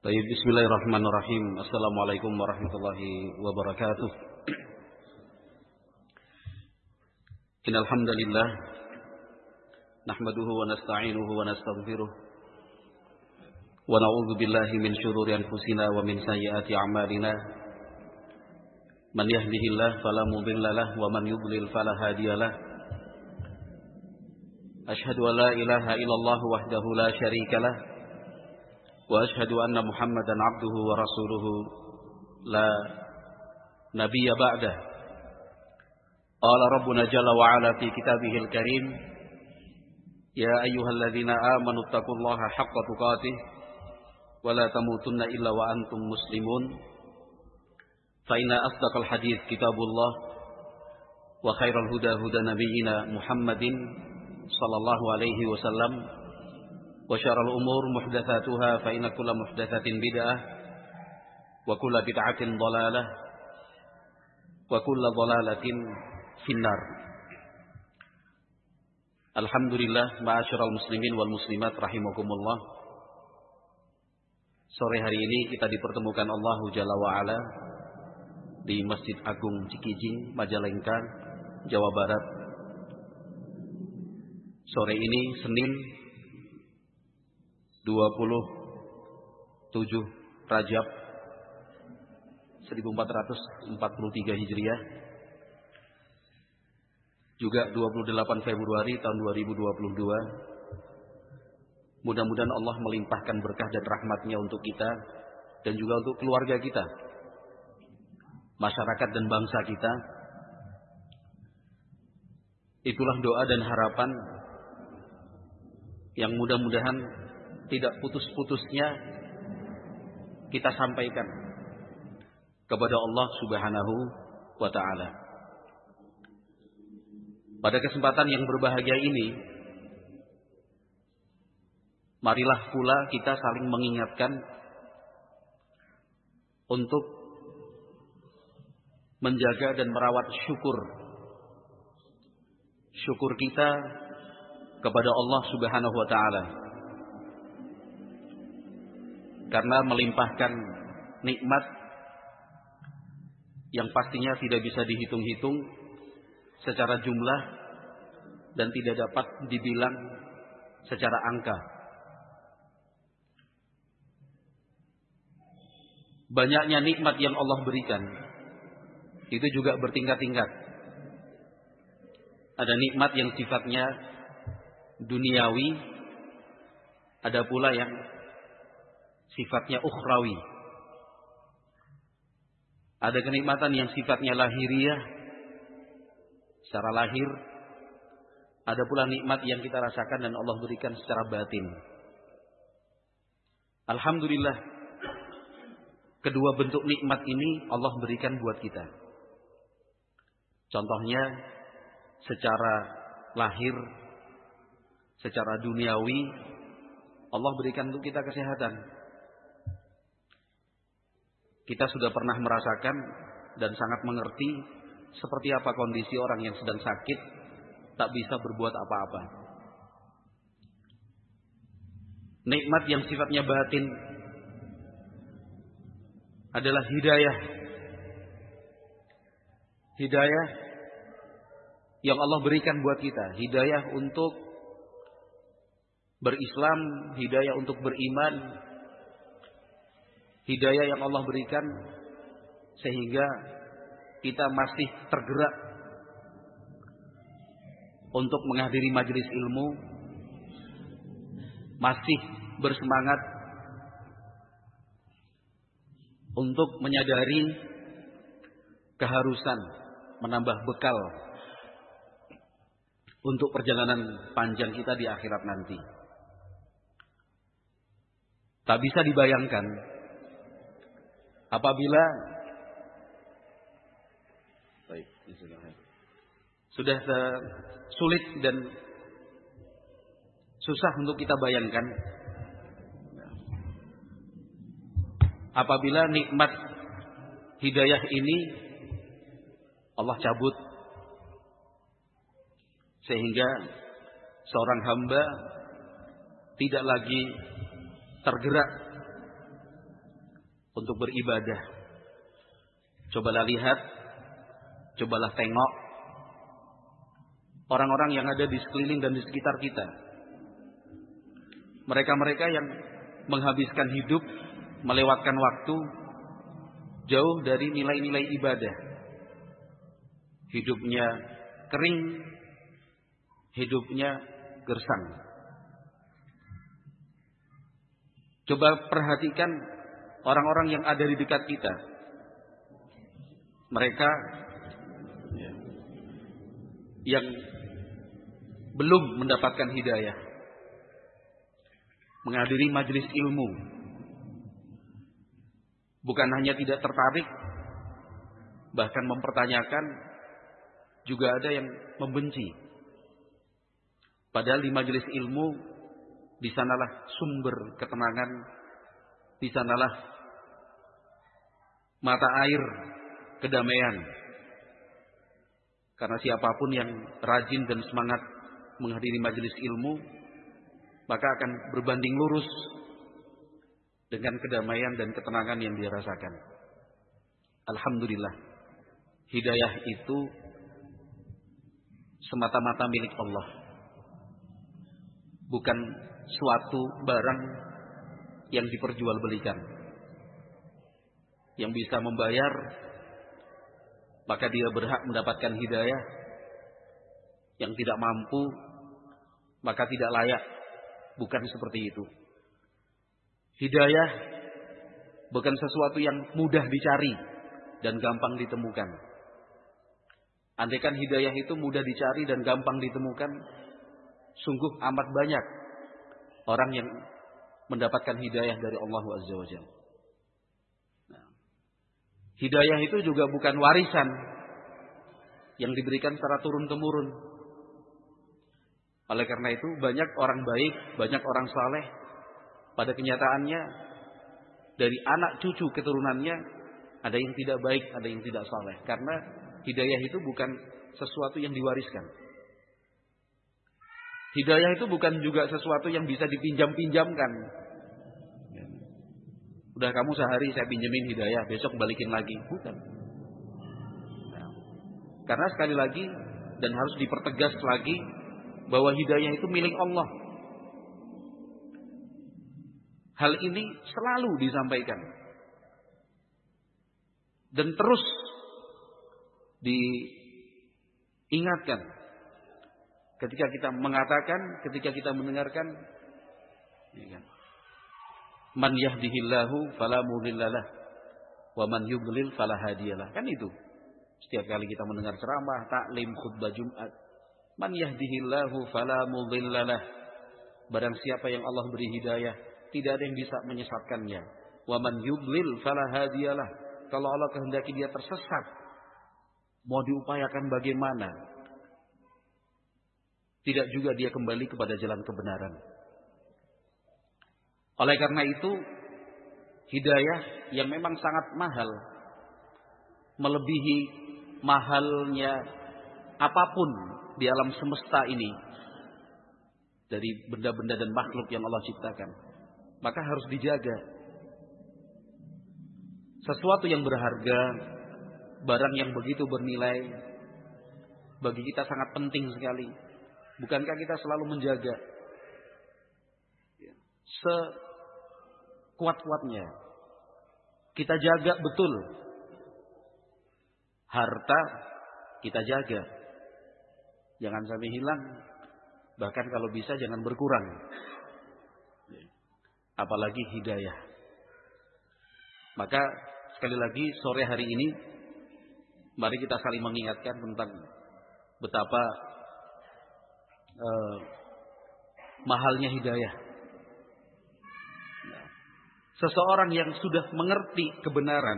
Baik, bismillahirrahmanirrahim. Assalamualaikum warahmatullahi wabarakatuh. Innal hamdalillah nahmaduhu wa nasta'inuhu wa nastaghfiruh wa na'udzu billahi min shururi anfusina wa min sayyiati a'malina. Man yahdihillahu fala mudilla lahu wa man yudlil fala hadiya lahu. Asyhadu an la ilaha illallah wahdahu la syarika lahu wa asyhadu anna Muhammadan abduhu wa rasuluhu la nabiyya ba'dah. Qala rabbuna jalla wa ala fi kitabihil karim, ya ayyuhalladzina amanu taqullaha haqqa tuqatih wa la tamutunna illa wa antum muslimun. Fa inna asdaqal hadits kitabullah wa khairal huda huda nabiyyina Muhammadin sallallahu alaihi wasallam. Wa syarrul umur muhdatsatuha fa inna kulla muhdatsatin bid'ah wa kulla bid'atin dhalalah wa kulla dhalalatin finnar. Alhamdulillah, ma'asyiral muslimin wal muslimat rahimakumullah. Sore hari ini kita dipertemukan Allah Jalla wa Ala di Masjid Agung Cikijing, Majalengka, Jawa Barat. Sore ini Senin 27 Rajab 1443 Hijriah, juga 28 Februari tahun 2022. Mudah-mudahan Allah melimpahkan berkah dan rahmatnya untuk kita dan juga untuk keluarga kita, masyarakat dan bangsa kita. Itulah doa dan harapan yang mudah-mudahan tidak putus-putusnya kita sampaikan kepada Allah Subhanahu wa ta'ala. Pada kesempatan yang berbahagia ini, marilah pula kita saling mengingatkan untuk menjaga dan merawat syukur kita kepada Allah Subhanahu wa ta'ala. Karena melimpahkan nikmat yang pastinya tidak bisa dihitung-hitung secara jumlah dan tidak dapat dibilang secara angka. Banyaknya nikmat yang Allah berikan itu juga bertingkat-tingkat. Ada nikmat yang sifatnya duniawi, ada pula yang sifatnya ukhrawi. Ada kenikmatan yang sifatnya lahiriah, secara lahir. Ada pula nikmat yang kita rasakan dan Allah berikan secara batin. Alhamdulillah, kedua bentuk nikmat ini Allah berikan buat kita. Contohnya secara lahir, secara duniawi, Allah berikan untuk kita kesehatan. Kita sudah pernah merasakan dan sangat mengerti seperti apa kondisi orang yang sedang sakit, tak bisa berbuat apa-apa. Nikmat yang sifatnya batin adalah hidayah. Hidayah yang Allah berikan buat kita. Hidayah untuk berislam, hidayah untuk beriman. Hidayah yang Allah berikan sehingga kita masih tergerak untuk menghadiri majelis ilmu, masih bersemangat untuk menyadari keharusan menambah bekal untuk perjalanan panjang kita di akhirat nanti. Tak bisa dibayangkan apabila sudah sulit dan susah untuk kita bayangkan apabila nikmat hidayah ini Allah cabut sehingga seorang hamba tidak lagi tergerak untuk beribadah. Cobalah lihat, cobalah tengok orang-orang yang ada di sekeliling dan di sekitar kita. Mereka-mereka yang menghabiskan hidup, melewatkan waktu jauh dari nilai-nilai ibadah. Hidupnya kering, hidupnya gersang. Coba perhatikan orang-orang yang ada di dekat kita. Mereka yang belum mendapatkan hidayah, menghadiri majelis ilmu, bukan hanya tidak tertarik, bahkan mempertanyakan, juga ada yang membenci. Padahal di majelis ilmu, di sanalah sumber ketenangan, di sanalah mata air kedamaian. Karena siapapun yang rajin dan semangat menghadiri majelis ilmu, maka akan berbanding lurus dengan kedamaian dan ketenangan yang dia rasakan. Alhamdulillah, hidayah itu semata-mata milik Allah, bukan suatu barang yang diperjualbelikan. Yang bisa membayar, maka dia berhak mendapatkan hidayah. Yang tidak mampu, maka tidak layak. Bukan seperti itu. Hidayah bukan sesuatu yang mudah dicari dan gampang ditemukan. Andaikan hidayah itu mudah dicari dan gampang ditemukan, sungguh amat banyak orang yang mendapatkan hidayah dari Allah Azza wa Jalla. Hidayah itu juga bukan warisan yang diberikan secara turun-temurun. Oleh karena itu banyak orang baik, banyak orang saleh, pada kenyataannya dari anak cucu keturunannya ada yang tidak baik, ada yang tidak saleh. Karena hidayah itu bukan sesuatu yang diwariskan. Hidayah itu bukan juga sesuatu yang bisa dipinjam-pinjamkan. Udah kamu sehari saya pinjemin hidayah, besok balikin lagi. Bukan. Nah, karena sekali lagi dan harus dipertegas lagi bahwa hidayah itu milik Allah. Hal ini selalu disampaikan dan terus diingatkan ketika kita mengatakan, ketika kita mendengarkan, ya kan? Man yahdihillahu fala mudhillalah wa man yudlil fala hadiyalah. Kan itu. Setiap kali kita mendengar ceramah, taklim, khutbah Jumat, man yahdihillahu fala mudhillalah. Barang siapa yang Allah beri hidayah, tidak ada yang bisa menyesatkannya. Wa man yudlil fala hadiyalah. Kalau Allah kehendaki dia tersesat, mau diupayakan bagaimana, tidak juga dia kembali kepada jalan kebenaran. Oleh karena itu, hidayah yang memang sangat mahal, melebihi mahalnya apapun di alam semesta ini, dari benda-benda dan makhluk yang Allah ciptakan, maka harus dijaga. Sesuatu yang berharga, barang yang begitu bernilai, bagi kita sangat penting sekali. Bukankah kita selalu menjaga sekuat-kuatnya? Kita jaga betul. Harta kita jaga, jangan sampai hilang. Bahkan kalau bisa jangan berkurang. Apalagi hidayah. Maka sekali lagi sore hari ini, mari kita saling mengingatkan tentang betapa mahalnya hidayah. Seseorang yang sudah mengerti kebenaran,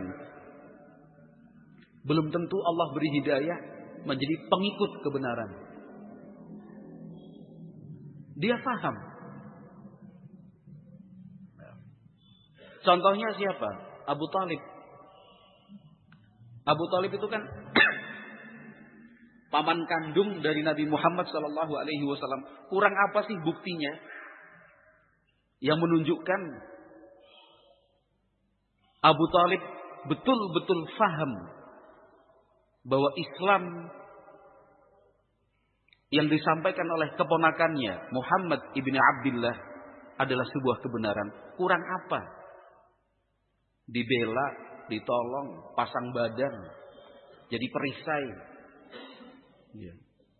belum tentu Allah beri hidayah menjadi pengikut kebenaran. Dia paham. Contohnya siapa? Abu Talib. Abu Talib itu kan paman kandung dari Nabi Muhammad SAW. Kurang apa sih buktinya yang menunjukkan Abu Thalib betul-betul faham bahwa Islam yang disampaikan oleh keponakannya Muhammad ibn Abdullah adalah sebuah kebenaran. Kurang apa? Dibela, ditolong, pasang badan, jadi perisai. Ya.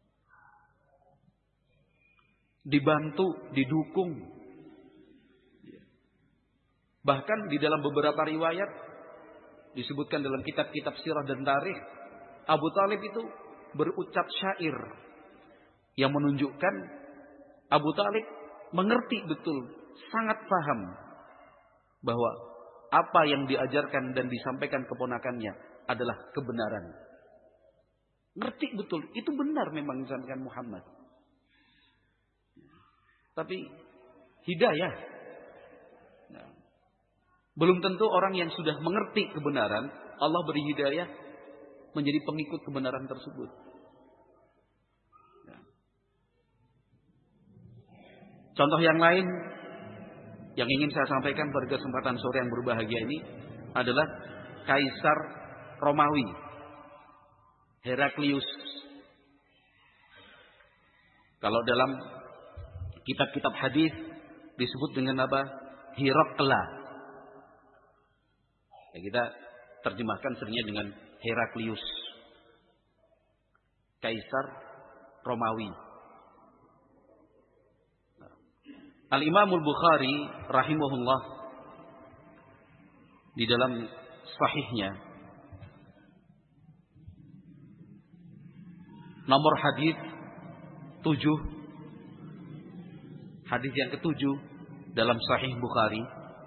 Dibantu, didukung. Ya. Bahkan di dalam beberapa riwayat disebutkan dalam kitab-kitab sirah dan tarikh, Abu Thalib itu berucap syair yang menunjukkan Abu Thalib mengerti betul, sangat paham bahwa apa yang diajarkan dan disampaikan keponakannya adalah kebenaran. Ngerti betul, itu benar memang disampaikan Muhammad. Tapi hidayah, belum tentu orang yang sudah mengerti kebenaran, Allah beri hidayah menjadi pengikut kebenaran tersebut. Contoh yang lain yang ingin saya sampaikan pada kesempatan sore yang berbahagia ini adalah Kaisar Romawi, Heraklius. Kalau dalam kitab-kitab hadis disebut dengan apa? Hirakla. Ya, kita terjemahkan seringnya dengan Heraklius, Kaisar Romawi. Al-Imamul Bukhari rahimahullah di dalam sahihnya nomor hadis 7, hadis yang ke-7 dalam Sahih Bukhari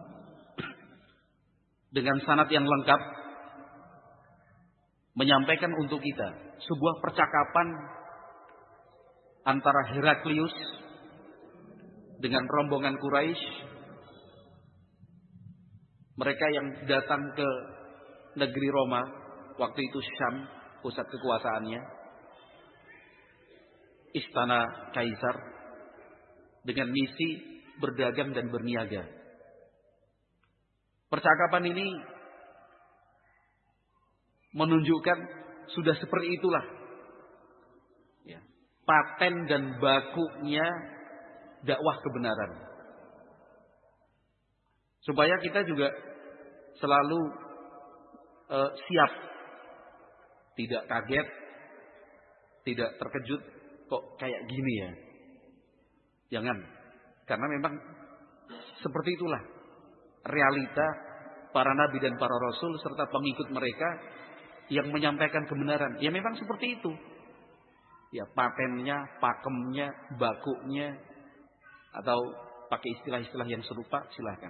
dengan sanad yang lengkap menyampaikan untuk kita sebuah percakapan antara Heraklius dengan rombongan Quraisy, mereka yang datang ke negeri Roma, waktu itu Syam pusat kekuasaannya, istana kaisar, dengan misi berdagang dan berniaga. Percakapan ini menunjukkan sudah seperti itulah ya, paten dan bakunya dakwah kebenaran. Supaya kita juga selalu siap, tidak kaget, tidak terkejut kok kayak gini ya. Jangan, karena memang seperti itulah realita para nabi dan para rasul serta pengikut mereka yang menyampaikan kebenaran. Ya memang seperti itu. Ya patennya, pakemnya, bakunya, atau pakai istilah-istilah yang serupa, silakan.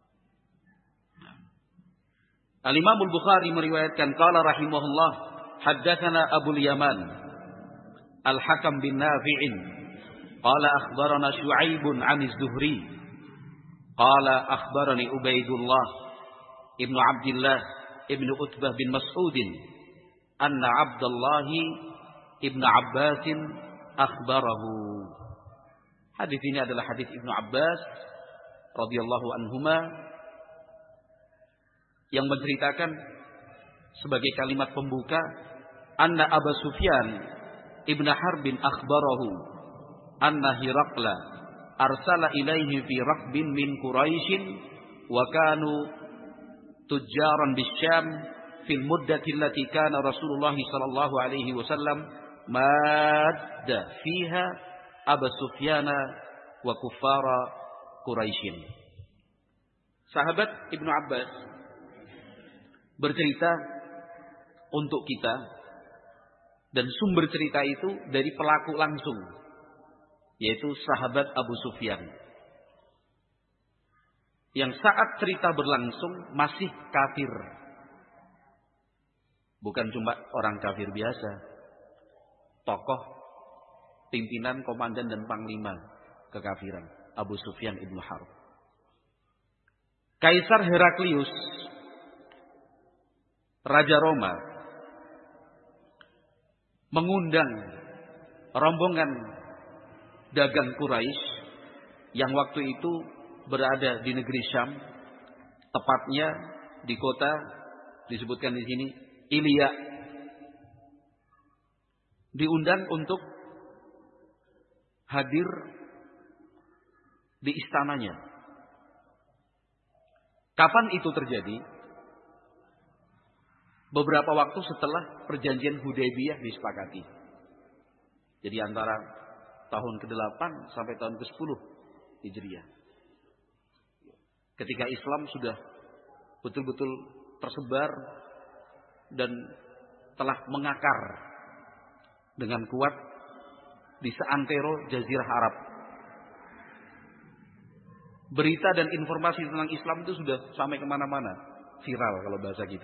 Al-Imam Al-Bukhari meriwayatkan qala rahimahullah haddatsana Abu Yaman Al-Hakam bin Nafi'in qala akhbarana Syu'aibun 'an Az-Zuhri qala akhbarani Ubaidullah ibnu Abdullah ibnu Utbah bin Mas'ud anna Abdullah ibnu Abbas akhbarahu. Hadis ini adalah hadis Ibnu Abbas radhiyallahu anhuma yang menceritakan sebagai kalimat pembuka, anna Abu Sufyan ibn Harbin akhbarahu anna Hirakla arsala ilaihi fi raqbin min Quraisyin wa kanu tujjaran bisyam fil muddati allati kana Rasulullah sallallahu alaihi wasallam madda fiha Abu Sufyana wa kuffara Quraisyin. Sahabat Ibnu Abbas bercerita untuk kita, dan sumber cerita itu dari pelaku langsung, yaitu sahabat Abu Sufyan, yang saat cerita berlangsung masih kafir. Bukan cuma orang kafir biasa, tokoh pimpinan, komandan dan panglima kekafiran, Abu Sufyan ibnu Harb. Kaisar Heraklius, Raja Roma, mengundang rombongan dagang Quraisy yang waktu itu berada di negeri Syam, tepatnya di kota disebutkan di sini Ilya diundang untuk hadir di istananya. Kapan itu terjadi? Beberapa waktu setelah perjanjian Hudaybiyah disepakati. Jadi antara tahun ke-8 sampai tahun ke-10 Hijriah. Ketika Islam sudah betul-betul tersebar dan telah mengakar dengan kuat di seantero Jazirah Arab. Berita dan informasi tentang Islam itu sudah sampai kemana-mana. Viral kalau bahasa kita.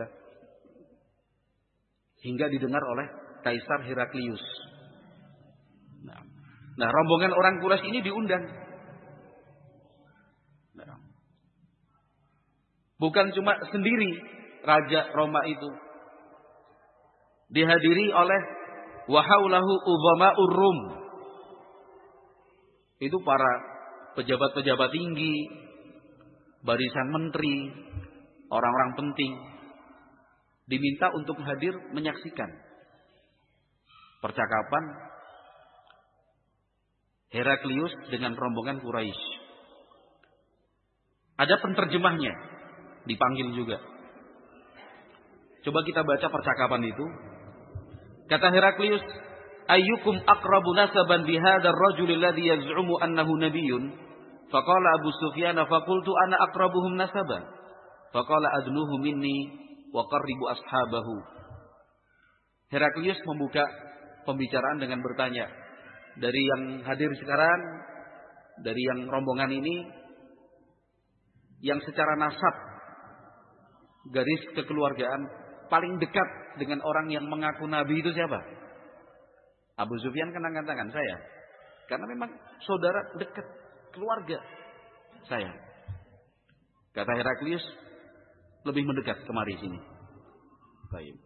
Hingga didengar oleh Kaisar Heraklius. Nah, rombongan orang Quraisy ini diundang. Nah, bukan cuma sendiri Raja Roma itu. Dihadiri oleh wahaulahu uzama'ur Rum. Itu para pejabat-pejabat tinggi, barisan menteri, orang-orang penting diminta untuk hadir menyaksikan percakapan Heraklius dengan rombongan Quraisy. Ada penterjemahnya, dipanggil juga. Coba kita baca percakapan itu. Kata Heraklius, ayyukum aqrabu nasaban bihadzal rajul alladhi yaz'umu annahu nabiyyun? Faqala Abu Sufyan faqultu ana aqrabuhum nasaban. Faqala adnuhu minni wa qarribu ashabahu. Heraklius membuka pembicaraan dengan bertanya, dari yang hadir sekarang, dari yang rombongan ini, yang secara nasab, garis kekeluargaan paling dekat dengan orang yang mengaku nabi itu siapa? Abu Sufyan kan angkat tangan, saya. Karena memang saudara dekat, keluarga saya. Kata Heraklius, lebih mendekat kemari sini. Baik.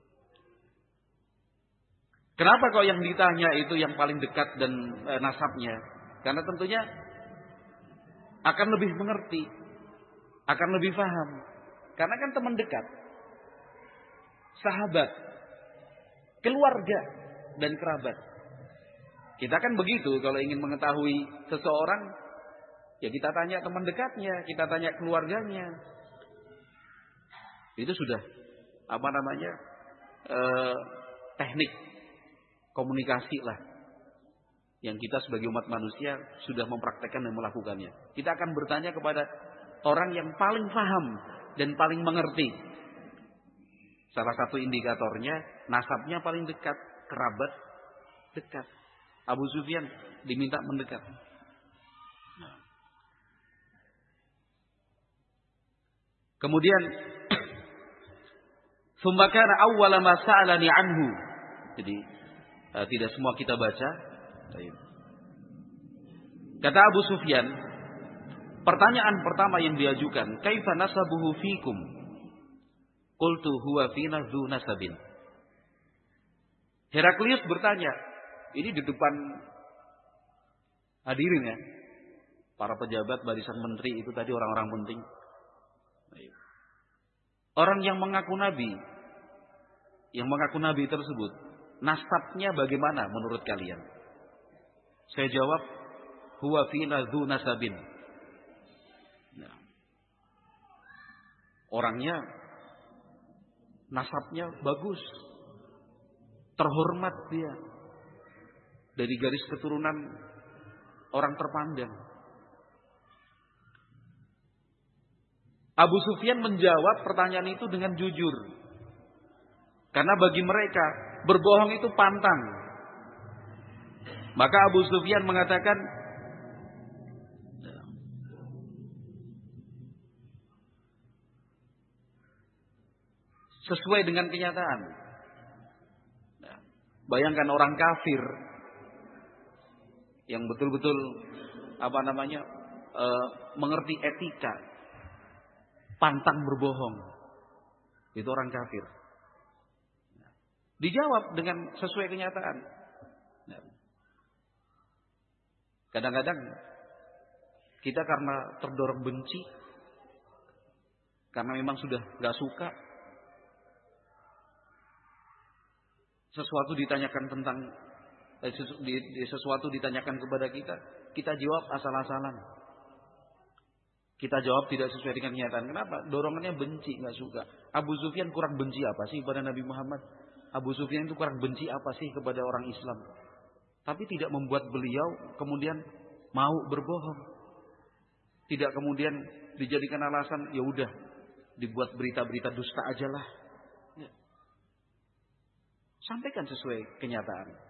Kenapa kok yang ditanya itu yang paling dekat dan nasabnya? Karena tentunya akan lebih mengerti, akan lebih paham. Karena kan teman dekat, sahabat, keluarga, dan kerabat. Kita kan begitu kalau ingin mengetahui seseorang, ya kita tanya teman dekatnya, kita tanya keluarganya. Itu sudah teknik komunikasi lah yang kita sebagai umat manusia sudah mempraktekkan dan melakukannya. Kita akan bertanya kepada orang yang paling paham dan paling mengerti. Salah satu indikatornya nasabnya paling dekat, kerabat dekat. Abu Sufyan diminta mendekat. Kemudian summa kana awwala ma sa'alani anhu. Jadi tidak semua kita baca. Kata Abu Sufyan, pertanyaan pertama yang diajukan, kaifa nasabuhu fikum? Qultu huwa fina dzu nasabin. Heraklius bertanya, ini di depan hadirin ya, para pejabat, barisan menteri itu tadi orang-orang penting. Orang yang mengaku nabi tersebut, nasabnya bagaimana menurut kalian? Saya jawab, huwa fina dzu nasabin. Nah, orangnya nasabnya bagus, terhormat dia, dari garis keturunan orang terpandang. Abu Sufyan menjawab pertanyaan itu dengan jujur. Karena bagi mereka berbohong itu pantang. Maka Abu Sufyan mengatakan, sesuai dengan kenyataan. Bayangkan orang kafir yang betul-betul mengerti etika, pantang berbohong. Itu orang kafir. Dijawab dengan sesuai kenyataan. Kadang-kadang kita karena terdorong benci, karena memang sudah nggak suka sesuatu ditanyakan tentang sesuatu ditanyakan kepada kita, kita jawab asal-asalan. Kita jawab tidak sesuai dengan kenyataan. Kenapa? Dorongannya benci, nggak suka. Abu Sufyan kurang benci apa sih kepada Nabi Muhammad? Abu Sufyan itu kurang benci apa sih kepada orang Islam? Tapi tidak membuat beliau kemudian mau berbohong. Tidak kemudian dijadikan alasan, ya udah dibuat berita-berita dusta aja lah. Ya. Sampaikan sesuai kenyataan.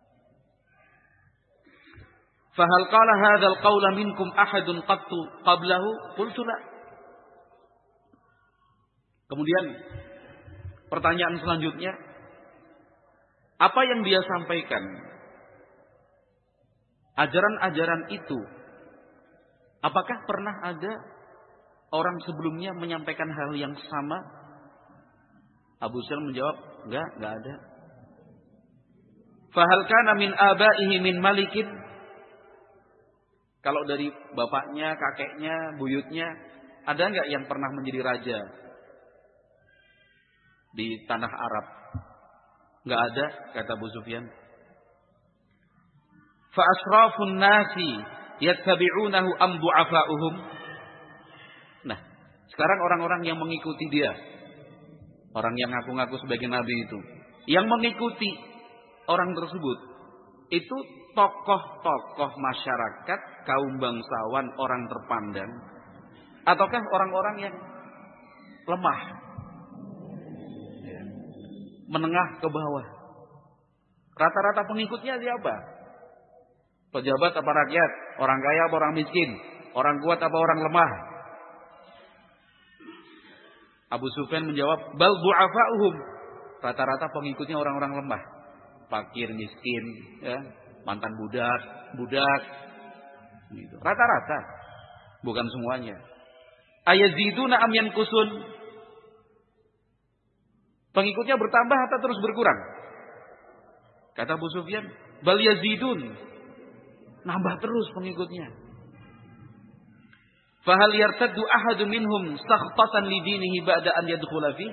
Fahal qala hadzal qaula minkum ahadun qattu qablahu? Qultu la. Kemudian pertanyaan selanjutnya, apa yang dia sampaikan? Ajaran-ajaran itu, apakah pernah ada orang sebelumnya menyampaikan hal yang sama? Abu Sufyan menjawab, enggak ada. Fahal kana min abaihi min malikin? Kalau dari bapaknya, kakeknya, buyutnya, ada enggak yang pernah menjadi raja di tanah Arab? Enggak ada, kata Abu Sufyan. Fa asrafun nasi yattabi'unahu am du'afa'uhum? Nah, sekarang orang-orang yang mengikuti dia, orang yang ngaku-ngaku sebagai nabi itu, yang mengikuti orang tersebut, itu tokoh-tokoh masyarakat, kaum bangsawan, orang terpandang, ataukah orang-orang yang lemah, menengah ke bawah? Rata-rata pengikutnya siapa? Pejabat apa rakyat? Orang kaya apa orang miskin? Orang kuat apa orang lemah? Abu Sufyan menjawab, bal du'afa'uhum. Rata-rata pengikutnya orang-orang lemah, fakir, miskin, ya, mantan budak, gitu. Rata-rata, bukan semuanya. Ayaziduna am yankusun? Pengikutnya bertambah atau terus berkurang? Kata Abu Sufyan, bal yazidun. Nambah terus pengikutnya. Fahal yartaddu ahadun minhum sakhtatan lidinihi ba'da an yadkhula fi?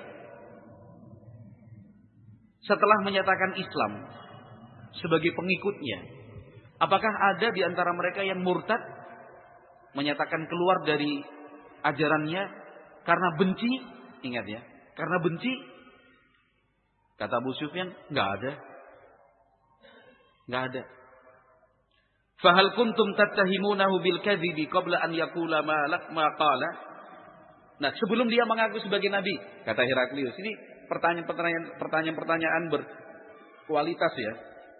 Setelah menyatakan Islam sebagai pengikutnya, apakah ada di antara mereka yang murtad, menyatakan keluar dari ajarannya karena benci? Ingat ya, karena benci. Kata Abu Sufyan, enggak ada. Enggak ada. Fahal kuntum tattahimunahu bil kadhibi qabla an yaqula ma qala? Nah, sebelum dia mengaku sebagai nabi, kata Heraklius. Ini pertanyaan berkualitas ya.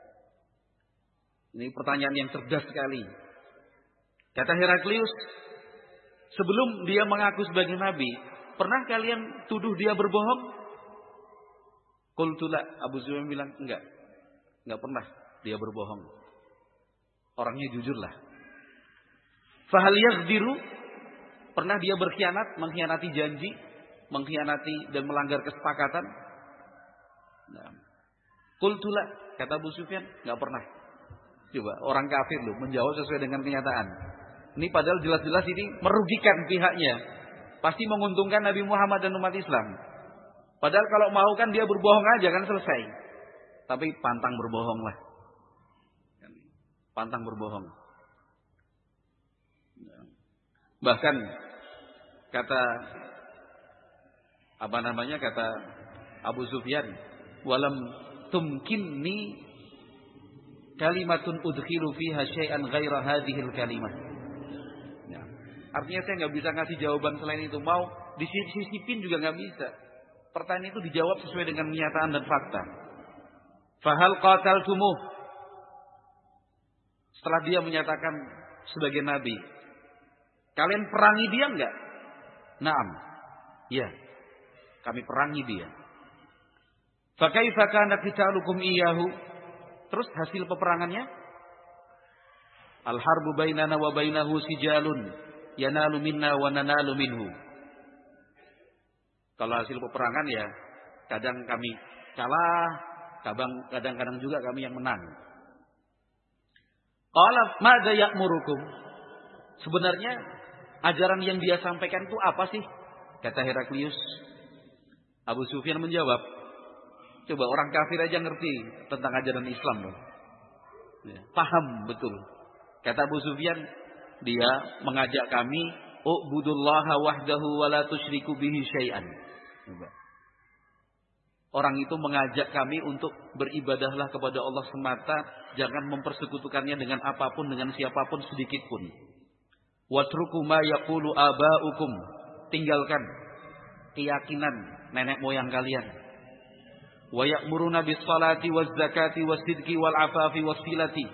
Ini pertanyaan yang cerdas sekali. Kata Heraklius, sebelum dia mengaku sebagai nabi, pernah kalian tuduh dia berbohong? Qultu la. Abu Sufyan bilang, enggak pernah dia berbohong. Orangnya jujurlah. Fahal yaghdiru? Pernah dia berkhianat, mengkhianati janji, mengkhianati dan melanggar kesepakatan? Nah. Qultu la. Kata Abu Sufyan, enggak pernah. Coba, orang kafir loh menjawab sesuai dengan kenyataan. Ini padahal jelas-jelas ini merugikan pihaknya. Pasti menguntungkan Nabi Muhammad dan umat Islam. Padahal kalau mau kan dia berbohong aja kan selesai. Tapi pantang berbohong lah. Pantang berbohong. Bahkan kata Abu Sufyan, walam tumkinni kalimatun udkhilu fiha syai'an ghaira hadhil kalimah. Ya. Artinya saya nggak bisa ngasih jawaban selain itu. Mau disisipin juga nggak bisa. Pertanyaan itu dijawab sesuai dengan kenyataan dan fakta. Fahal qataltumuh? Setelah dia menyatakan sebagai nabi, kalian perangi dia enggak? Naam. Ya. Kami perangi dia. Fa kaifa kana qitalukum iyyahu? Terus hasil peperangannya? Al harbu bainana wa bainahu sijalun yanalu minna wa nanalu minhu. Kalau hasil peperangan ya kadang kami kalah, kadang-kadang juga kami yang menang. Qala madza ya'murukum? Sebenarnya ajaran yang dia sampaikan itu apa sih? Kata Heraklius, Abu Sufyan menjawab, coba orang kafir aja ngerti tentang ajaran Islam loh. Ya, paham betul. Kata Abu Sufyan, dia mengajak kami, u'budullaha wahdahu wa la tusyriku bihi syai'an. Orang itu mengajak kami untuk beribadahlah kepada Allah semata, jangan mempersekutukannya dengan apapun, dengan siapapun sedikit pun. Watruku ma yaqulu aba'ukum, tinggalkan keyakinan nenek moyang kalian. Wa ya'muruna bis salati waz zakati was sidqi wal afafi was silati.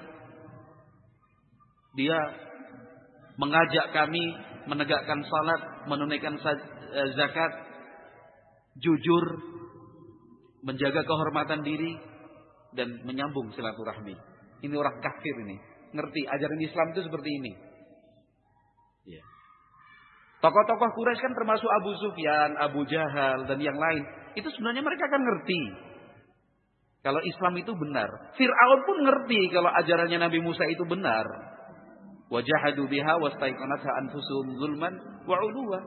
Dia mengajak kami menegakkan salat, menunaikan zakat, jujur, menjaga kehormatan diri, dan menyambung silaturahmi. Ini orang kafir ini. Ngerti ajaran Islam itu seperti ini. Ya. Tokoh-tokoh Quraisy kan termasuk Abu Sufyan, Abu Jahal, dan yang lain. Itu sebenarnya mereka kan ngerti kalau Islam itu benar. Fir'aun pun ngerti kalau ajarannya Nabi Musa itu benar. Wajahadu biha wastaiqanatha anfusuhum zulman wa 'uluwa.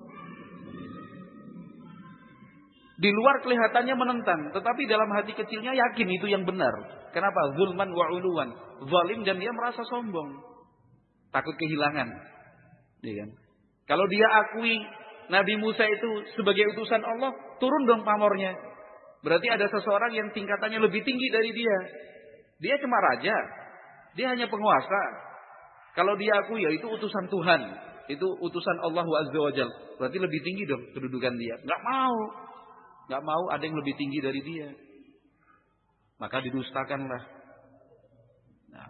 Di luar kelihatannya menentang, tetapi dalam hati kecilnya yakin itu yang benar. Kenapa? Zulman wa 'uluwan. Zalim dan dia merasa sombong. Takut kehilangan. Ya kan? Kalau dia akui Nabi Musa itu sebagai utusan Allah, turun dong pamornya. Berarti ada seseorang yang tingkatannya lebih tinggi dari dia. Dia cuma raja. Dia hanya penguasa. Kalau dia akui ya itu utusan Tuhan. Itu utusan Allah Azza wa Jalla. Berarti lebih tinggi dong kedudukan dia. Nggak mau. Nggak mau ada yang lebih tinggi dari dia. Maka didustakanlah. Nah.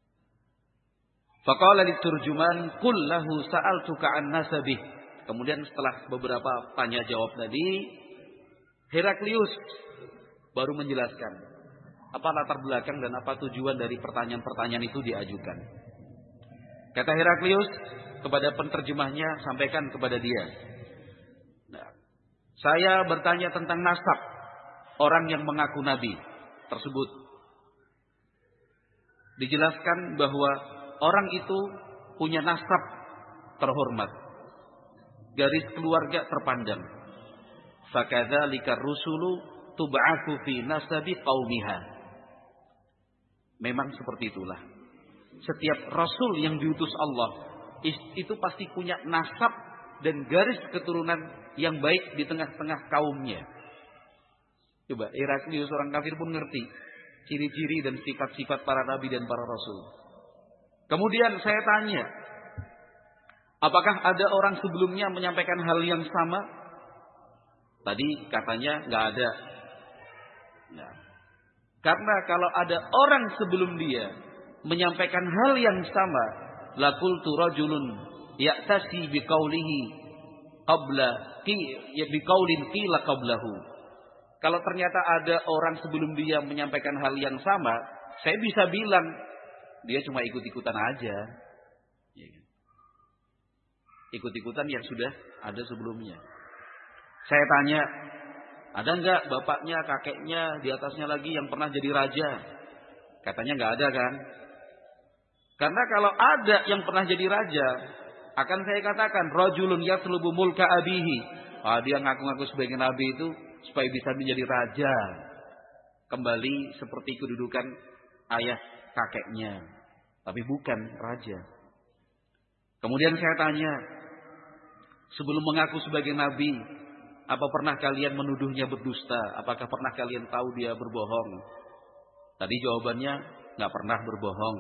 Faqala liturjuman qul lahu sa'altuka an nasabih. Kemudian setelah beberapa tanya jawab tadi, Heraklius baru menjelaskan apa latar belakang dan apa tujuan dari pertanyaan-pertanyaan itu diajukan. Kata Heraklius kepada penterjemahnya, sampaikan kepada dia. Nah, saya bertanya tentang nasab orang yang mengaku nabi tersebut. Dijelaskan bahwa orang itu punya nasab terhormat, garis keluarga terpandang. Fakadzalika rusulu tub'atsu fi nasabi qaumiha. Memang seperti itulah. Setiap rasul yang diutus Allah itu pasti punya nasab dan garis keturunan yang baik di tengah-tengah kaumnya. Coba Heraklius orang kafir pun ngerti ciri-ciri dan sifat-sifat para nabi dan para rasul. Kemudian saya tanya, apakah ada orang sebelumnya menyampaikan hal yang sama? Tadi katanya nggak ada. Nah, karena kalau ada orang sebelum dia menyampaikan hal yang sama, laqultu rajulun ya'tasi biqaulihi qabla biqaulin qila qablahu. Kalau ternyata ada orang sebelum dia menyampaikan hal yang sama, saya bisa bilang dia cuma ikut-ikutan aja. Ikut-ikutan yang sudah ada sebelumnya. Saya tanya, ada enggak bapaknya, kakeknya, di atasnya lagi yang pernah jadi raja? Katanya enggak ada kan? Karena kalau ada yang pernah jadi raja, akan saya katakan rajulun yatlubu mulka abihi. Dia ngaku-ngaku sebagai nabi itu supaya bisa menjadi raja. Kembali seperti kedudukan ayah kakeknya, tapi bukan raja. Kemudian saya tanya, sebelum mengaku sebagai nabi, apa pernah kalian menuduhnya berdusta? Apakah pernah kalian tahu dia berbohong? Tadi jawabannya nggak pernah berbohong.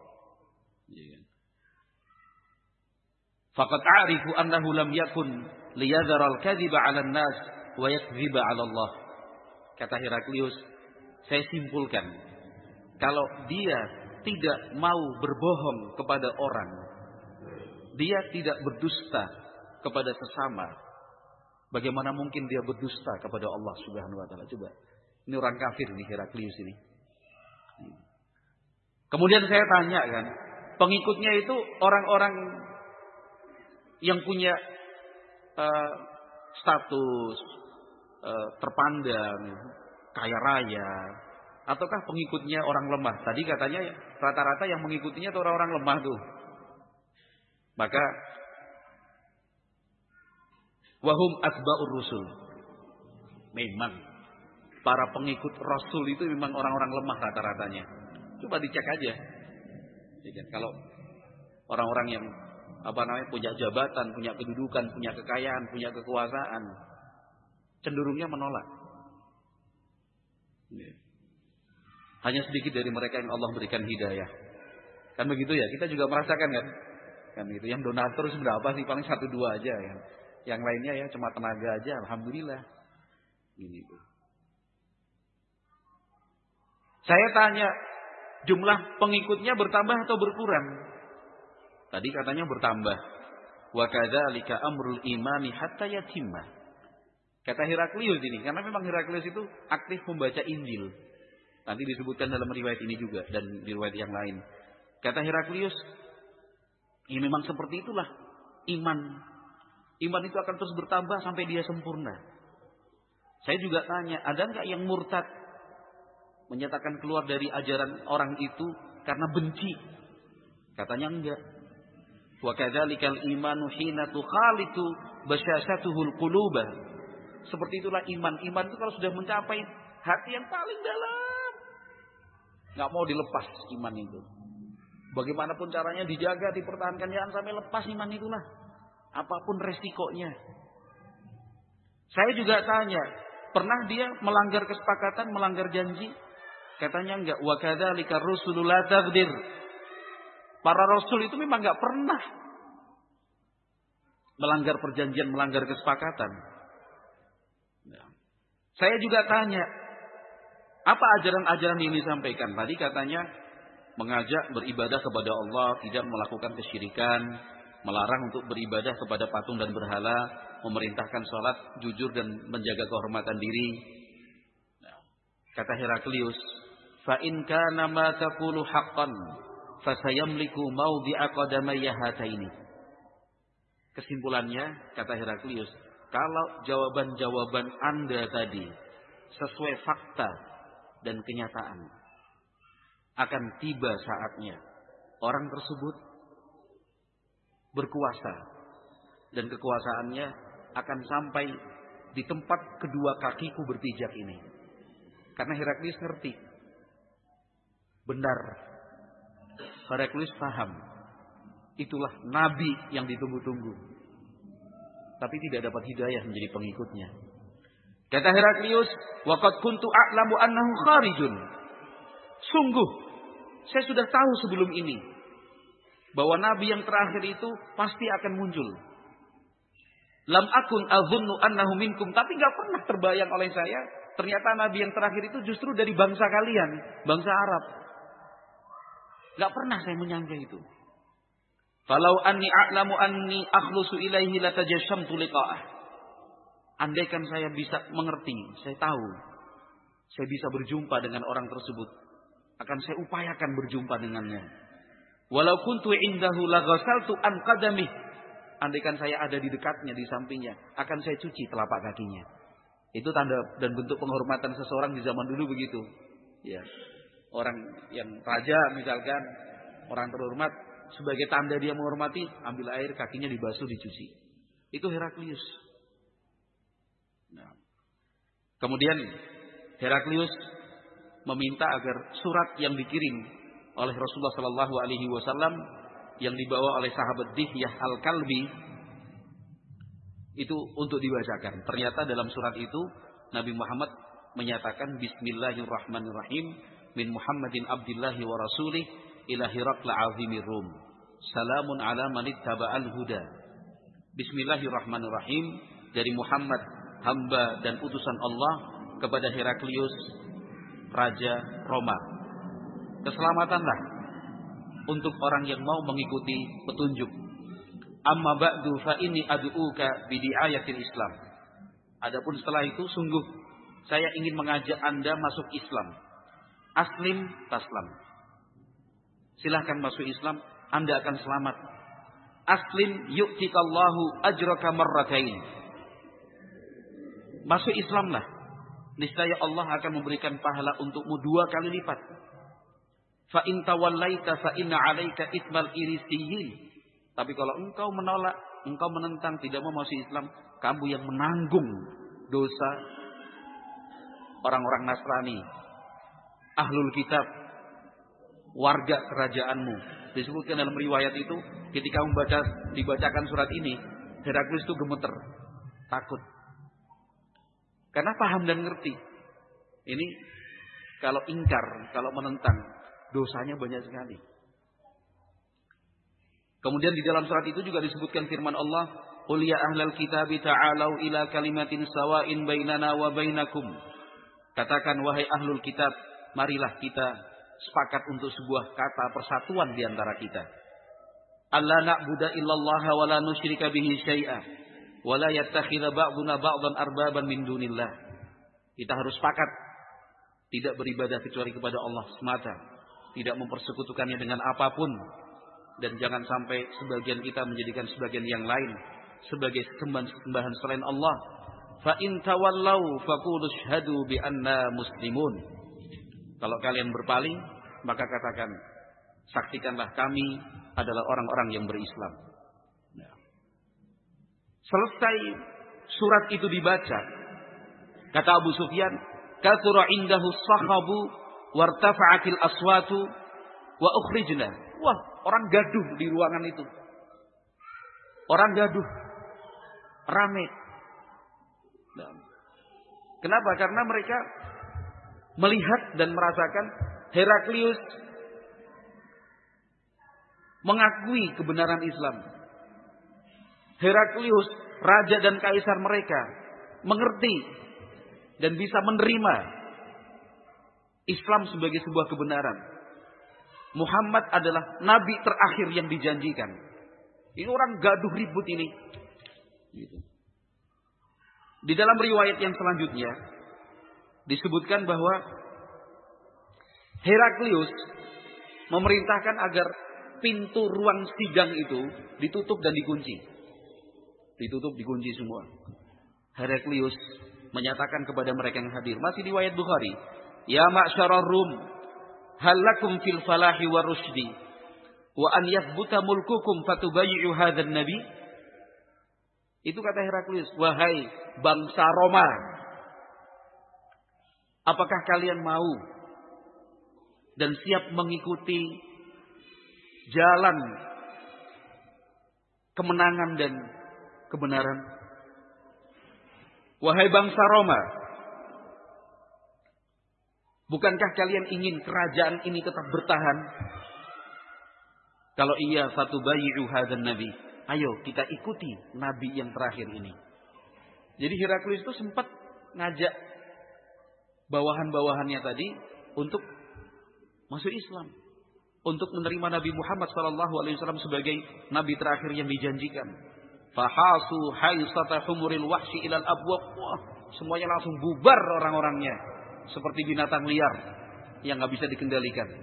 Faqad a'rifu annahu lam yakun liyadhara al-kadhiba 'ala an-nas wa yakdhiba 'ala Allah. Kata Heraklius, saya simpulkan kalau dia tidak mau berbohong kepada orang, dia tidak berdusta kepada sesama, bagaimana mungkin dia berdusta kepada Allah Subhanahu wa taala? Coba. Ini orang kafir nih Heraklius ini. Kemudian saya tanya kan, pengikutnya itu orang-orang yang punya status terpandang, kaya raya, ataukah pengikutnya orang lemah? Tadi katanya rata-rata yang mengikutinya itu orang-orang lemah tuh. Maka Wahum atba'ur rusul. Memang para pengikut Rasul itu memang orang-orang lemah rata-ratanya. Coba dicek aja. Kalau orang-orang yang punya jabatan, punya kedudukan, punya kekayaan, punya kekuasaan, cenderungnya menolak. Hanya sedikit dari mereka yang Allah berikan hidayah. Kan begitu ya, kita juga merasakan kan? Kan itu yang donatur berapa sih? Paling 1-2 aja kan. Yang lainnya ya cuma tenaga aja, alhamdulillah. Gini tuh. Saya tanya, jumlah pengikutnya bertambah atau berkurang? Tadi katanya bertambah. Wa kadzalika amrul imani hatta yatimma. Kata Heraklius ini, karena memang Heraklius itu aktif membaca Injil. Nanti disebutkan dalam riwayat ini juga dan di riwayat yang lain. Kata Heraklius, ini memang seperti itulah iman. Iman itu akan terus bertambah sampai dia sempurna. Saya juga tanya, ada enggak yang murtad? Menyatakan keluar dari ajaran orang itu karena benci? Katanya enggak. Wa kadzalikal imanu hina tukhalitu basyasatuhul quluba. Seperti itulah iman. Iman itu kalau sudah mencapai hati yang paling dalam, enggak mau dilepas iman itu. Bagaimanapun caranya dijaga, dipertahankan, jangan sampai lepas iman itulah. Apapun resikonya. Saya juga tanya, pernah dia melanggar kesepakatan, melanggar janji? Katanya enggak. Wa kadzalika rusulu la taghdir. Para rasul itu memang enggak pernah melanggar perjanjian, melanggar kesepakatan. Saya juga tanya, apa ajaran-ajaran yang disampaikan? Tadi katanya mengajak beribadah kepada Allah, tidak melakukan kesyirikan, melarang untuk beribadah kepada patung dan berhala, memerintahkan sholat, jujur dan menjaga kehormatan diri. Kata Heraklius, fa in kana ma taqulu haqqan fasayamliku mawdi'a qadamayya hataini. Kesimpulannya, kata Heraklius, kalau jawaban-jawaban Anda tadi sesuai fakta dan kenyataan, akan tiba saatnya orang tersebut berkuasa dan kekuasaannya akan sampai di tempat kedua kakiku berpijak ini. Karena Heraklius ngerti, benar, Heraklius paham, itulah nabi yang ditunggu-tunggu, tapi tidak dapat hidayah menjadi pengikutnya. Kata Heraklius, waqad kuntu a'lamu annahu kharijun. Sungguh, saya sudah tahu sebelum ini bahwa nabi yang terakhir itu pasti akan muncul. Lam akun azunnu annahu minkum, tapi enggak pernah terbayang oleh saya ternyata nabi yang terakhir itu justru dari bangsa kalian, bangsa Arab. Enggak pernah saya menyangka itu. Falau anni a'lamu anni akhlusu ilaihi latajashamtu liqa'ah. Andaikan saya bisa mengerti, saya tahu, saya bisa berjumpa dengan orang tersebut, akan saya upayakan berjumpa dengannya. Walau kuntu indahu laghasaltu an qadamih. Andaikan saya ada di dekatnya, di sampingnya, akan saya cuci telapak kakinya. Itu tanda dan bentuk penghormatan seseorang di zaman dulu begitu. Ya. Orang yang raja misalkan, orang terhormat, sebagai tanda dia menghormati, ambil air, kakinya dibasuh, dicuci. Itu Heraklius. Nah. Kemudian Heraklius meminta agar surat yang dikirim oleh Rasulullah Sallallahu Alaihi Wasallam yang dibawa oleh sahabat Dihyah Al-Kalbi itu untuk dibacakan. Ternyata dalam surat itu Nabi Muhammad menyatakan Bismillahirrahmanirrahim min Muhammadin Abdillahi wa Rasulih ila Hirakla azimir Rum. Salamun ala manittaba'al huda. Bismillahirrahmanirrahim dari Muhammad hamba dan utusan Allah kepada Heraklius Raja Roma. Keselamatanlah untuk orang yang mau mengikuti petunjuk. Amma ba'du fa inni ad'uka bidiayatil Islam. Adapun setelah itu sungguh saya ingin mengajak Anda masuk Islam. Aslim taslam. Silahkan masuk Islam, Anda akan selamat. Aslim yu'tikallahu ajraka marratain. Masuk Islamlah, niscaya Allah akan memberikan pahala untukmu 2 kali lipat. Fa in tawallaita fa inna 'alaika itsmal irisiyin. Tapi kalau engkau menolak, engkau menentang, tidak mau masuk Islam, kamu yang menanggung dosa orang-orang Nasrani, ahlul kitab, warga kerajaanmu. Disebutkan dalam riwayat itu, ketika dibacakan surat ini, Heraklius itu gemeter, takut. Karena paham dan ngerti. Ini kalau ingkar, kalau menentang, dosanya banyak sekali. Kemudian di dalam surat itu juga disebutkan firman Allah, "Qul ya ahlal kitabi ta'alau ila kalimatin sawa'in bainana wa bainakum." Katakan, wahai ahlul kitab, marilah kita sepakat untuk sebuah kata persatuan di antara kita. Alla na'budu illallah wa la nusyrika bihi syai'a wa la yattakhidha ba'duna ba'dan arbaban min dunillah. Kita harus sepakat tidak beribadah kecuali kepada Allah semata, tidak mempersekutukannya dengan apapun, dan jangan sampai sebagian kita menjadikan sebagian yang lain sebagai sembahan selain Allah. Fa in tawallau faqulu syhadu bi anna muslimun. Kalau kalian berpaling, maka katakan, saksikanlah kami adalah orang-orang yang berislam. Nah. Selesai surat itu dibaca, kata Abu Sufyan, katsura indahu sahabu wartafa'atil aswatu wa ukhrijna. Wah, orang gaduh di ruangan itu. Orang gaduh, ramai. Nah. Kenapa? Karena mereka melihat dan merasakan Heraklius mengakui kebenaran Islam. Heraklius, raja dan kaisar mereka, mengerti dan bisa menerima Islam sebagai sebuah kebenaran. Muhammad adalah nabi terakhir yang dijanjikan. Ini orang gaduh ribut ini. Gitu. Di dalam riwayat yang selanjutnya disebutkan bahwa Heraklius memerintahkan agar pintu ruang sidang itu ditutup dan dikunci. Ditutup, dikunci semua. Heraklius menyatakan kepada mereka yang hadir, masih riwayat Bukhari, "Ya ma'syarar Rum, hal lakum fil falahi wa rusydi wa an yathbuta mulkukum fatubayyi'u hadzal nabi?" Itu kata Heraklius, wahai bangsa Roma, apakah kalian mau dan siap mengikuti jalan kemenangan dan kebenaran? Wahai bangsa Roma, bukankah kalian ingin kerajaan ini tetap bertahan? Kalau iya, fatubayyi'u hadzal nabi. Ayo kita ikuti nabi yang terakhir ini. Jadi Heraklius itu sempat ngajak bawahan-bawahannya tadi untuk masuk Islam, untuk menerima Nabi Muhammad SAW sebagai nabi terakhir yang dijanjikan. Fahasu haisata humuril wahsi ilal abwab. Wah, semuanya langsung bubar orang-orangnya, seperti binatang liar yang nggak bisa dikendalikan.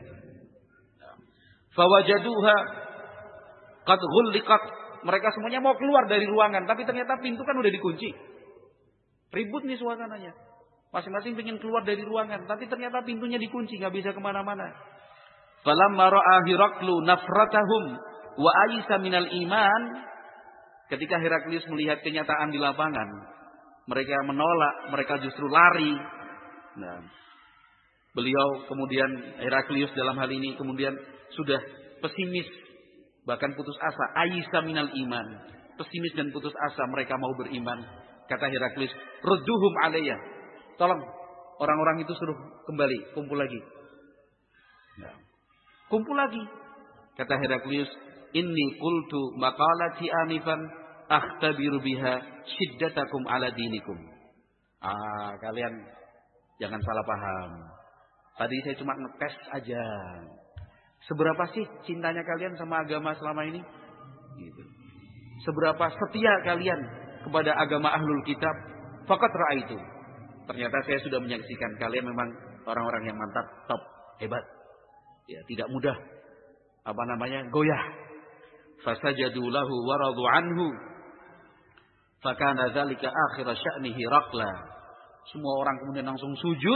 Fawajaduha qad ghulliqat. Mereka semuanya mau keluar dari ruangan, tapi ternyata pintu kan udah dikunci. Ribut nih suasananya. Masing-masing ingin keluar dari ruangan, tapi ternyata pintunya dikunci, nggak bisa kemana-mana. Falamma ra'a Heraklu nafratahum wa aisa minal iman. Ketika Heraklius melihat kenyataan di lapangan, mereka menolak, mereka justru lari. Nah, beliau kemudian, Heraklius dalam hal ini kemudian sudah pesimis, bahkan putus asa. Aisa minal iman, pesimis dan putus asa, mereka mau beriman. Kata Heraklius, rudduhum alayya, tolong orang-orang itu suruh kembali, kumpul lagi. Nah, kumpul lagi. Kata Heraklius, inni qultu maqalati anifan akhtabiru biha shiddatakum ala dinikum. Kalian jangan salah paham. Tadi saya cuma ngetes aja. Seberapa sih cintanya kalian sama agama selama ini? Gitu. Seberapa setia kalian kepada agama ahlul kitab? Faqat ra'aitu. Ternyata saya sudah menyaksikan kalian memang orang-orang yang mantap, top, hebat. Ya, tidak mudah goyah. Fasajadu lahu wa radu anhu. Fakana dzalika akhir sya'nihi Herakla. Semua orang kemudian langsung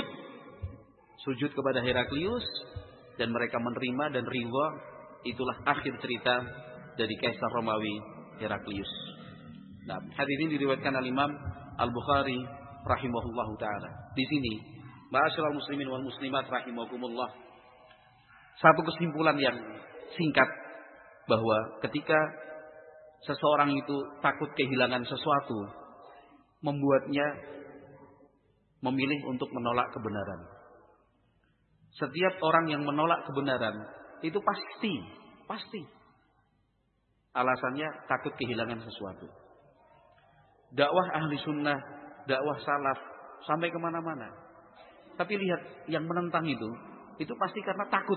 sujud kepada Heraklius, dan mereka menerima dan ridha. Itulah akhir cerita dari Kaisar Romawi Heraklius. Nah, hadis ini diriwayatkan oleh Imam Al-Bukhari rahimahullahu taala. Di sini, ma'asyiral muslimin wal muslimat rahimakumullah, satu kesimpulan yang singkat bahwa ketika seseorang itu takut kehilangan sesuatu, membuatnya memilih untuk menolak kebenaran. Setiap orang yang menolak kebenaran itu pasti alasannya takut kehilangan sesuatu. Dakwah ahli sunnah, dakwah salaf sampai kemana-mana. Tapi lihat yang menentang itu pasti karena takut.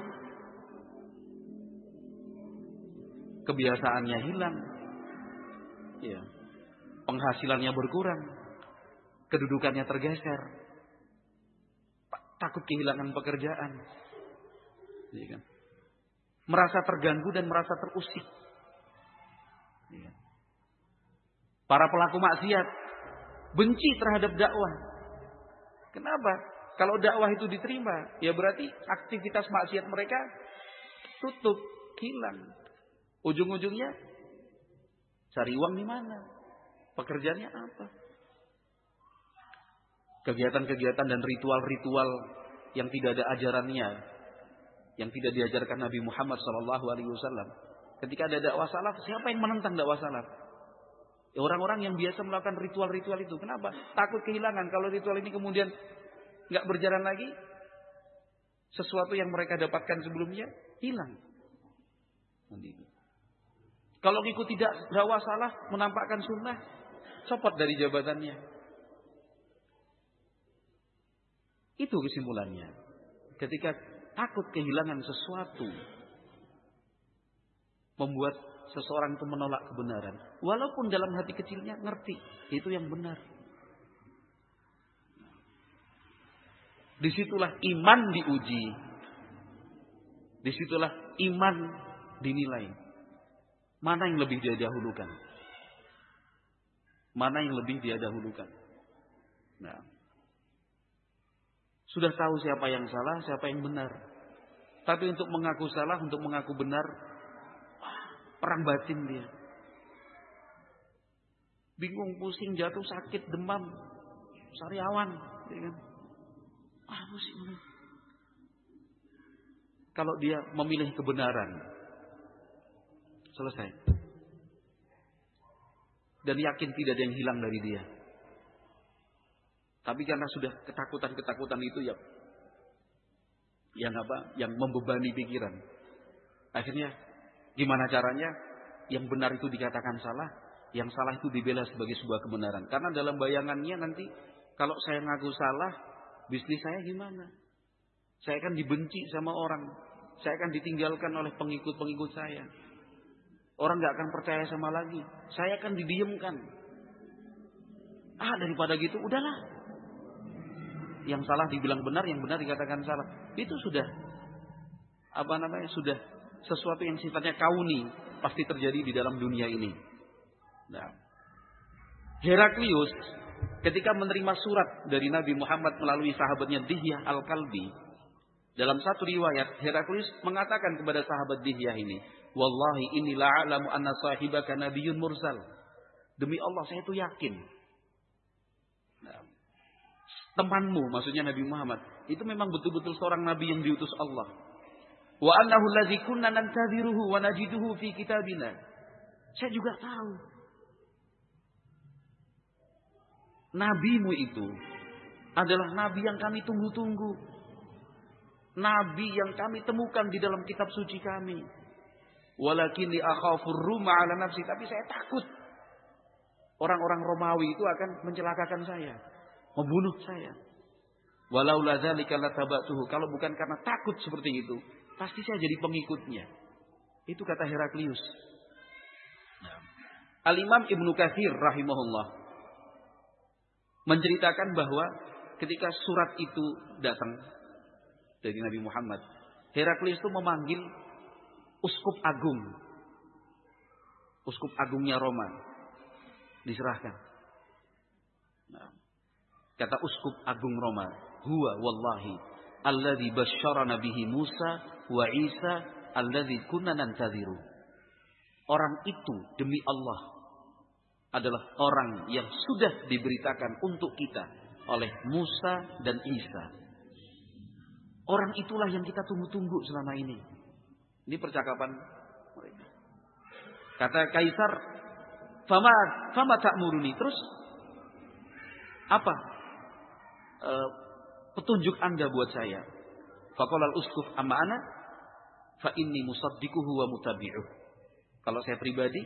Kebiasaannya hilang, ya. Penghasilannya berkurang, kedudukannya tergeser, takut kehilangan pekerjaan, ya kan? Merasa terganggu dan merasa terusik. Ya. Para pelaku maksiat benci terhadap dakwah. Kenapa? Kalau dakwah itu diterima, ya berarti aktivitas maksiat mereka tutup, hilang. Ujung-ujungnya cari uang di mana? Pekerjaannya apa? Kegiatan-kegiatan dan ritual-ritual yang tidak ada ajarannya, yang tidak diajarkan Nabi Muhammad SAW. Ketika ada dakwah salaf, siapa yang menentang dakwah salaf? Ya, orang-orang yang biasa melakukan ritual-ritual itu. Kenapa? Takut kehilangan. Kalau ritual ini kemudian nggak berjalan lagi, sesuatu yang mereka dapatkan sebelumnya hilang. Kalau ikut tidak dakwah salaf, menampakkan sunnah, copot dari jabatannya. Itu kesimpulannya. Ketika takut kehilangan sesuatu, membuat seseorang itu menolak kebenaran. Walaupun dalam hati kecilnya ngerti itu yang benar. Disitulah iman diuji. Disitulah iman dinilai. Mana yang lebih dia dahulukan? Mana yang lebih dia dahulukan? Nah, sudah tahu siapa yang salah, siapa yang benar. Tapi untuk mengaku salah, untuk mengaku benar, perang batin dia. Bingung, pusing, jatuh, sakit, demam, sariawan, ya kan? Pusing. Kalau dia memilih kebenaran, selesai. Dan yakin tidak ada yang hilang dari dia. Tapi karena sudah ketakutan-ketakutan itu yang membebani pikiran. Akhirnya gimana caranya yang benar itu dikatakan salah, yang salah itu dibela sebagai sebuah kebenaran. Karena dalam bayangannya nanti kalau saya ngaku salah, bisnis saya gimana? Saya akan dibenci sama orang. Saya akan ditinggalkan oleh pengikut-pengikut saya. Orang gak akan percaya sama lagi. Saya akan didiamkan. Daripada gitu, udahlah. Yang salah dibilang benar, yang benar dikatakan salah. Itu sudah sudah sesuatu yang sifatnya kauni, pasti terjadi di dalam dunia ini. Nah, Heraklius ketika menerima surat dari Nabi Muhammad melalui sahabatnya Dihyah Al-Kalbi, dalam satu riwayat Heraklius mengatakan kepada sahabat Dihyah ini, "Wallahi inni la'alamu anna sahibaka nabiyyun mursal." Demi Allah saya itu yakin. Nah, temanmu, maksudnya Nabi Muhammad, itu memang betul-betul seorang nabi yang diutus Allah. Wa annahu allazi kunna nantadhiruhu wa najiduhu fi kitabina. Saya juga tahu. Nabimu itu adalah nabi yang kami tunggu-tunggu. Nabi yang kami temukan di dalam kitab suci kami. Walakinni akhafur ruma ala nafsi, tapi saya takut orang-orang Romawi itu akan mencelakakan saya, membunuh saya. Walaula dzalika latabatuhu, kalau bukan karena takut seperti itu, pasti saya jadi pengikutnya. Itu kata Heraklius. Al-Imam Ibnu Katsir rahimahullah menceritakan bahwa ketika surat itu datang dari Nabi Muhammad, Heraklius itu memanggil uskup agung. Uskup agungnya Roma diserahkan. Kata uskup agung Roma, "Huwa wallahi alladzi basyarana bihi Musa wa Isa alladzi kunna nantadhiru." Orang itu demi Allah adalah orang yang sudah diberitakan untuk kita oleh Musa dan Isa. Orang itulah yang kita tunggu-tunggu selama ini. Ini percakapan mereka. Kata Kaisar, Fama ta'muruni. Terus apa petunjuk Anda buat saya? Faqala al-uskuf amma ana fa inni musaddiquhu wa mutabi'uh. Kalau saya pribadi,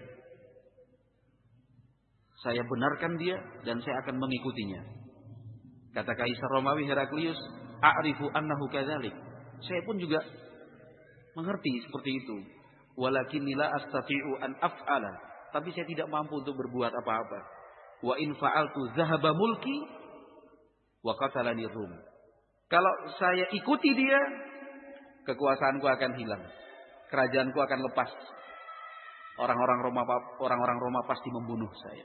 saya benarkan dia dan saya akan mengikutinya. Kata Kaisar Romawi Heraklius, a'rifu annahu kadzalik. Saya pun juga mengerti seperti itu. Walakinni la astati'u an af'ala. Tapi saya tidak mampu untuk berbuat apa-apa. Wa in fa'altu dhahaba mulki wa qatalani Rum. Kalau saya ikuti dia, kekuasaanku akan hilang. Kerajaanku akan lepas. Orang-orang Roma pasti membunuh saya.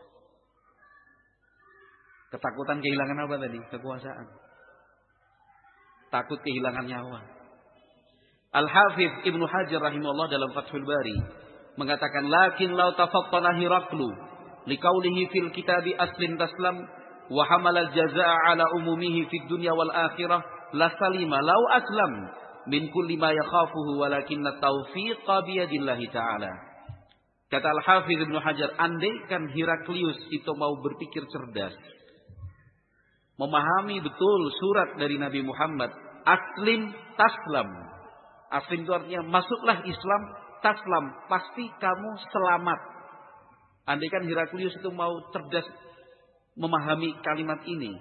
Ketakutan kehilangan apa tadi? Kekuasaan. Takut kehilangan nyawa. Al-Hafidh Ibnu Hajar rahimahullah dalam Fathul Bari mengatakan, lakin law tafattana Hiraklu liqaulihi fil kitabi aslim taslam wa hamala al-jazaa'a ala umumihi fid dunya wal akhirah la salima law aslam min kulli ma yakhafuhu walakinna taufiqa bi yadillahi ta'ala. Kata Al-Hafidh Ibnu Hajar, andaikan Heraklius itu mau berpikir cerdas, memahami betul surat dari Nabi Muhammad, aslim taslam. Aslim itu artinya masuklah Islam, taslam, pasti kamu selamat. Andaikan Heraklius itu mau cerdas memahami kalimat ini,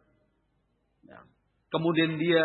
kemudian dia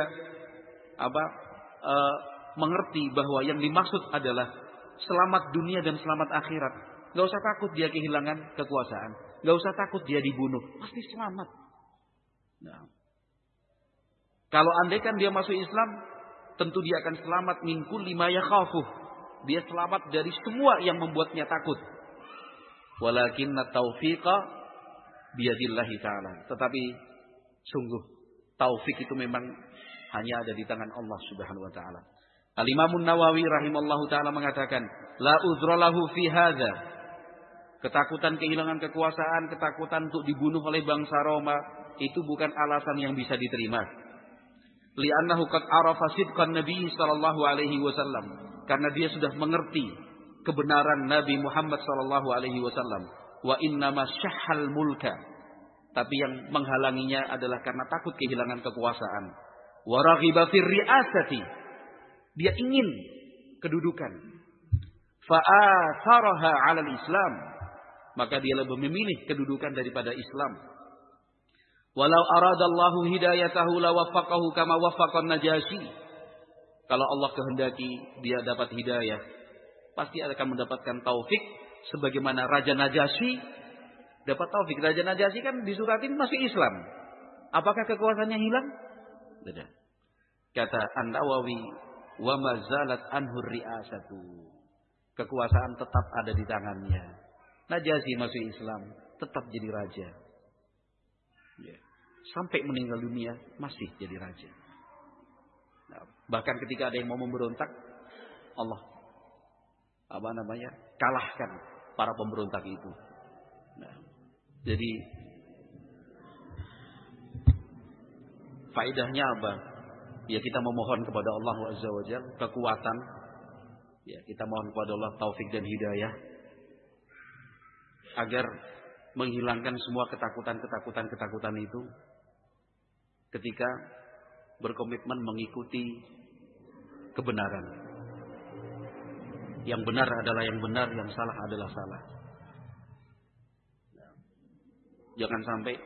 mengerti bahwa yang dimaksud adalah selamat dunia dan selamat akhirat. Gak usah takut dia kehilangan kekuasaan, gak usah takut dia dibunuh, pasti selamat. Nah, kalau andaikan dia masuk Islam, tentu dia akan selamat min kulli ma yakhafuh. Dia selamat dari semua yang membuatnya takut. Walakinna taufiqa biyadillahi ta'ala. Tetapi sungguh taufik itu memang hanya ada di tangan Allah Subhanahu wa taala. Al-Imam Nawawi rahimallahu taala mengatakan, la uzra lahu fi hadza. Ketakutan kehilangan kekuasaan, ketakutan untuk dibunuh oleh bangsa Roma, itu bukan alasan yang bisa diterima. Li'annahu qad arafa sidqan Nabi sallallahu alaihi wasallam. Karena dia sudah mengerti kebenaran Nabi Muhammad sallallahu alaihi wasallam. Wa innama syahhal mulka. Tapi yang menghalanginya adalah karena takut kehilangan kekuasaan. Wa raghiba fir ri'asati. Dia ingin kedudukan. Fa'atharaha 'ala al-Islam. Maka dia lebih memilih kedudukan daripada Islam. Walau aradallahu hidayatahu la waffaqahu kama waffaqan Najasyi. Kalau Allah kehendaki dia dapat hidayah, pasti akan mendapatkan taufik sebagaimana Raja Najasyi dapat taufik. Raja Najasyi kan disuratin masih Islam. Apakah kekuasaannya hilang? Tidak. Kata An-Nawawi, wa mazalat anhu ri'asatu. Kekuasaan tetap ada di tangannya. Najasyi masuk Islam, tetap jadi raja. Ya. Sampai meninggal dunia masih jadi raja. Nah, bahkan ketika ada yang mau memberontak, Allah kalahkan para pemberontak itu. Nah, jadi faedahnya apa? Ya kita memohon kepada Allah Azza wa Jalla kekuatan. Ya kita mohon kepada Allah taufik dan hidayah agar menghilangkan semua ketakutan itu ketika berkomitmen mengikuti kebenaran. Yang benar adalah yang benar, yang salah adalah salah. Jangan sampai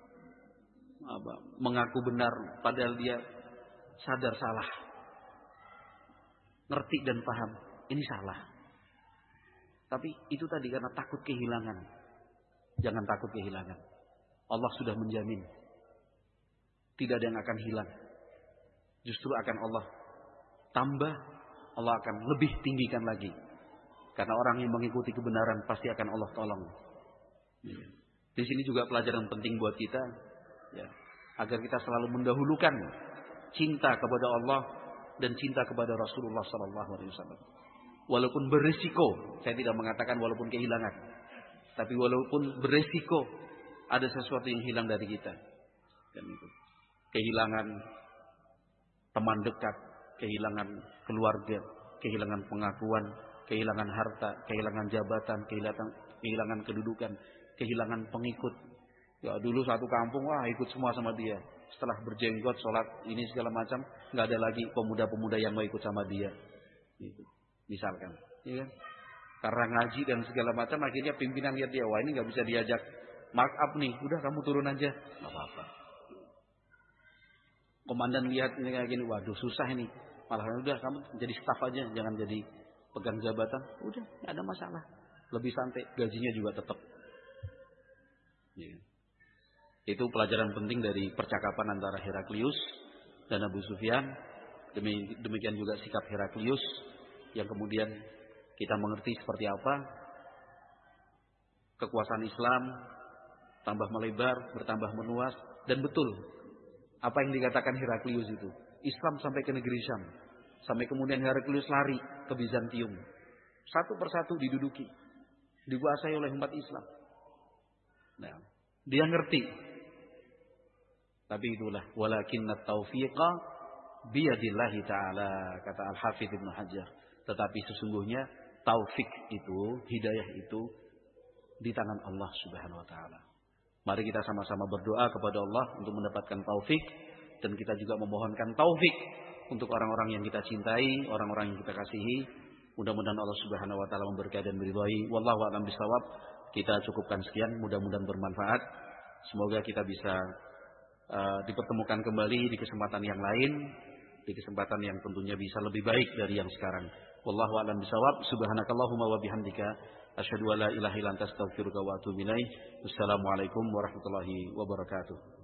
mengaku benar padahal dia sadar salah. Ngerti dan paham, ini salah. Tapi itu tadi karena takut kehilangan. Jangan takut kehilangan. Allah sudah menjamin. Tidak ada yang akan hilang. Justru akan Allah tambah. Allah akan lebih tinggikan lagi. Karena orang yang mengikuti kebenaran pasti akan Allah tolong. Di sini juga pelajaran penting buat kita. Ya, agar kita selalu mendahulukan cinta kepada Allah dan cinta kepada Rasulullah SAW. Walaupun berisiko. Saya tidak mengatakan walaupun kehilangan. Tapi walaupun beresiko, ada sesuatu yang hilang dari kita. Dan itu kehilangan teman dekat, kehilangan keluarga, kehilangan pengakuan, kehilangan harta, kehilangan jabatan, kehilangan kedudukan, kehilangan pengikut. Ya dulu satu kampung, wah ikut semua sama dia. Setelah berjenggot, sholat, ini segala macam, nggak ada lagi pemuda-pemuda yang mau ikut sama dia. Gitu. Misalkan, ya kan? Karena ngaji dan segala macam, akhirnya pimpinan lihat dia, wah ini nggak bisa diajak mark up nih, udah kamu turun aja, nggak apa-apa. Komandan lihat ini kayak gini, waduh susah ini, malah udah kamu jadi staf aja, jangan jadi pegang jabatan, udah nggak ada masalah, lebih santai, gajinya juga tetap. Ya. Itu pelajaran penting dari percakapan antara Heraklius dan Abu Sufyan. Demikian juga sikap Heraklius yang kemudian kita mengerti seperti apa kekuasaan Islam tambah melebar, bertambah meluas, dan betul apa yang dikatakan Heraklius itu. Islam sampai ke negeri Syam, sampai kemudian Heraklius lari ke Bizantium. Satu persatu diduduki, dikuasai oleh umat Islam. Nah, dia ngerti. Tapi itulah walakinnat taufiqa biyadillahi ta'ala, kata Al-Hafidz Ibnu Hajar. Tetapi sesungguhnya taufik itu, hidayah itu di tangan Allah Subhanahu wa taala. Mari kita sama-sama berdoa kepada Allah untuk mendapatkan taufik, dan kita juga memohonkan taufik untuk orang-orang yang kita cintai, orang-orang yang kita kasihi. Mudah-mudahan Allah Subhanahu wa taala memberkahi dan meridhai. Wallahu a'lam bishawab. Kita cukupkan sekian, mudah-mudahan bermanfaat. Semoga kita bisa dipertemukan kembali di kesempatan yang lain, di kesempatan yang tentunya bisa lebih baik dari yang sekarang. Wallahu a'lam bishawab. Subhanakallahumma wa bihamdika asyhadu an la ilaha illa anta astaghfiruka wa atubu ilaik. Wassalamualaikum warahmatullahi wabarakatuh.